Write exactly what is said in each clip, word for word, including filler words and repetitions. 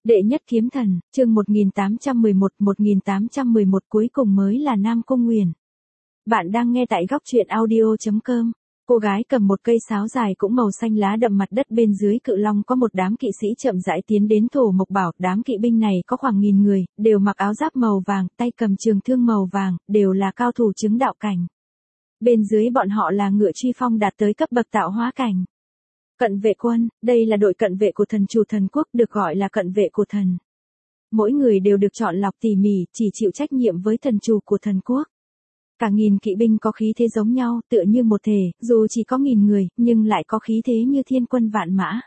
Đệ nhất kiếm thần, chương một nghìn tám trăm mười một, một nghìn tám trăm mười một cuối cùng mới là Nam Cung Nguyền. Bạn đang nghe tại góc truyện audio chấm com. Cô gái cầm một cây sáo dài cũng màu xanh lá đậm mặt đất, bên dưới cự long có một đám kỵ sĩ chậm rãi tiến đến Thổ Mộc Bảo. Đám kỵ binh này có khoảng nghìn người, đều mặc áo giáp màu vàng, tay cầm trường thương màu vàng, đều là cao thủ chứng đạo cảnh. Bên dưới bọn họ là ngựa truy phong đạt tới cấp bậc tạo hóa cảnh. Cận vệ quân, đây là đội cận vệ của thần chủ thần quốc, được gọi là cận vệ của thần. Mỗi người đều được chọn lọc tỉ mỉ, chỉ chịu trách nhiệm với thần chủ của thần quốc. Cả nghìn kỵ binh có khí thế giống nhau, tựa như một thể, dù chỉ có nghìn người, nhưng lại có khí thế như thiên quân vạn mã.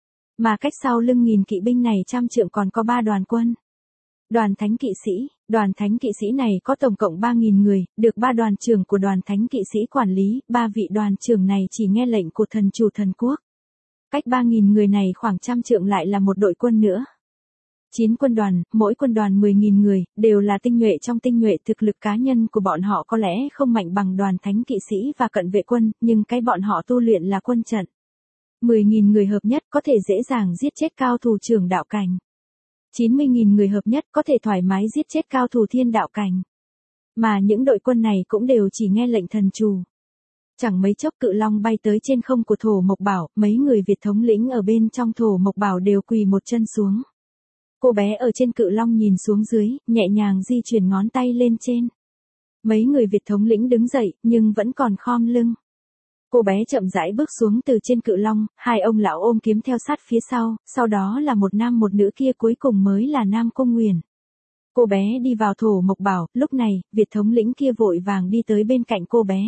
Mà cách sau lưng nghìn kỵ binh này trăm trượng còn có ba đoàn quân. Đoàn thánh kỵ sĩ, đoàn thánh kỵ sĩ này có tổng cộng ba nghìn người, được ba đoàn trưởng của đoàn thánh kỵ sĩ quản lý, ba vị đoàn trưởng này chỉ nghe lệnh của thần chủ thần quốc. Cách ba nghìn người này khoảng trăm trượng lại là một đội quân nữa. chín quân đoàn, mỗi quân đoàn mười nghìn người, đều là tinh nhuệ trong tinh nhuệ, thực lực cá nhân của bọn họ có lẽ không mạnh bằng đoàn thánh kỵ sĩ và cận vệ quân, nhưng cái bọn họ tu luyện là quân trận. mười nghìn người hợp nhất có thể dễ dàng giết chết cao thủ trưởng đạo cảnh. chín mươi nghìn người hợp nhất có thể thoải mái giết chết cao thủ thiên đạo cảnh. Mà những đội quân này cũng đều chỉ nghe lệnh thần chủ. Chẳng mấy chốc cự long bay tới trên không của Thổ Mộc Bảo, mấy người Việt thống lĩnh ở bên trong Thổ Mộc Bảo đều quỳ một chân xuống. Cô bé ở trên cự long nhìn xuống dưới, nhẹ nhàng di chuyển ngón tay lên trên. Mấy người Việt thống lĩnh đứng dậy, nhưng vẫn còn khom lưng. Cô bé chậm rãi bước xuống từ trên cự long, hai ông lão ôm kiếm theo sát phía sau, sau đó là một nam một nữ, kia cuối cùng mới là Nam Cung Nguyền. Cô bé đi vào Thổ Mộc Bảo, lúc này, Việt thống lĩnh kia vội vàng đi tới bên cạnh cô bé.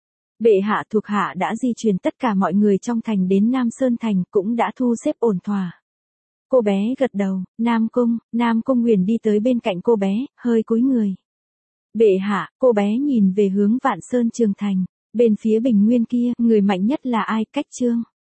Bệ hạ, thuộc hạ đã di chuyển tất cả mọi người trong thành đến Nam Sơn Thành, cũng đã thu xếp ổn thỏa. Cô bé gật đầu, Nam Cung, Nam Cung Nguyền đi tới bên cạnh cô bé, hơi cúi người. Bệ hạ, cô bé nhìn về hướng Vạn Sơn Trường Thành, bên phía bình nguyên kia, người mạnh nhất là ai? Cách Trương.